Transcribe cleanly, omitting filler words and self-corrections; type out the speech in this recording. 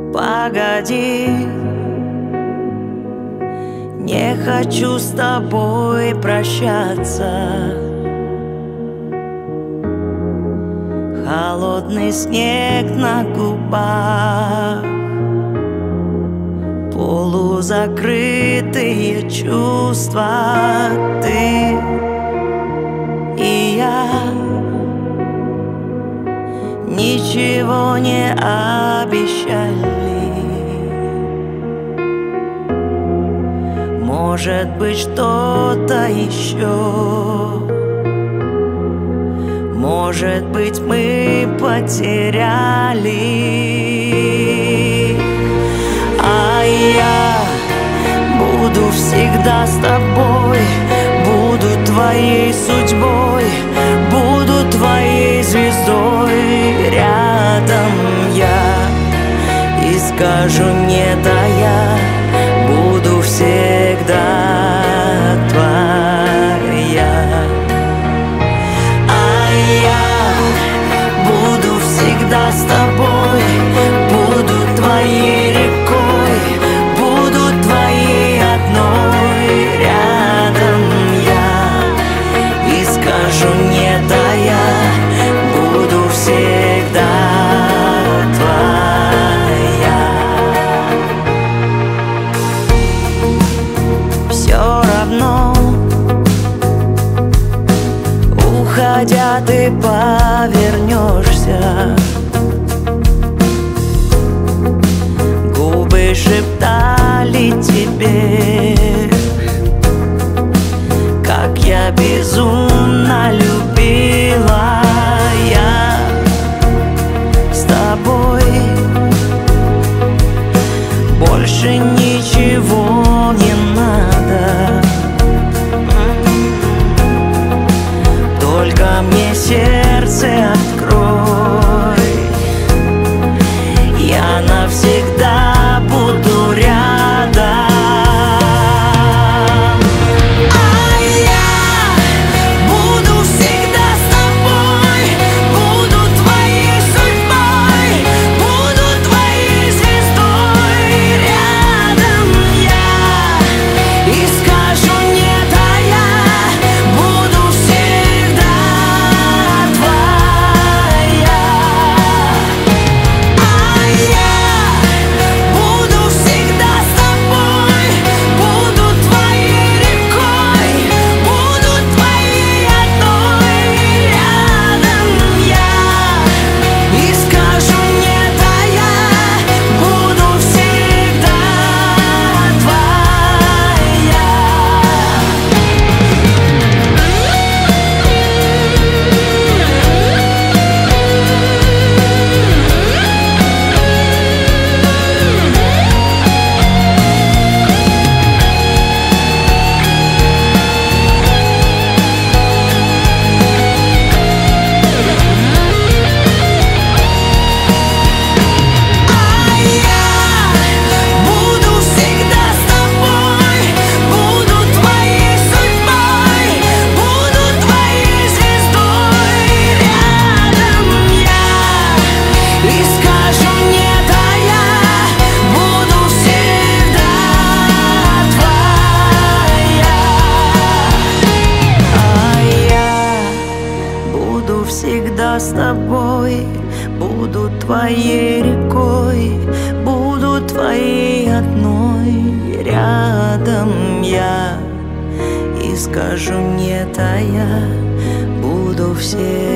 Погоди, не хочу с тобой прощаться. Холодный снег на губах, полузакрытые чувства. Ты и я ничего не обещали. Может быть, что-то еще. Может быть, мы потеряли. А я буду всегда с тобой, буду твоей судьбой, буду твоей звездой. Рядом я и скажу нет, а я буду всегда твоя. Буду всегда с тобой, буду твоей рекой, буду твоей одной. Рядом я и скажу нет, а я буду всегда твоя. Все равно, уходя, ты повернешься. Губы шептали тебе, как я безумно любила. Я с тобой больше ничего не надо. Только мне сердце открой, я навсегда буду рядом. А я буду всегда с тобой, буду твоей судьбой, буду твоей звездой. Рядом я и скажу нет, а я буду всегда твоя. А я буду всегда с тобой, буду твоей рекой, буду твоей одной. Рядом я и скажу нет, а я буду всегда твоя. Буду всегда с тобой, буду твоей судьбой, буду твоей звездой. Рядом я и скажу нет, а я буду всегда твоя. А я буду всегда с тобой, буду твоей рекой, буду твоей одной. Рядом я и скажу нет, а я буду всегда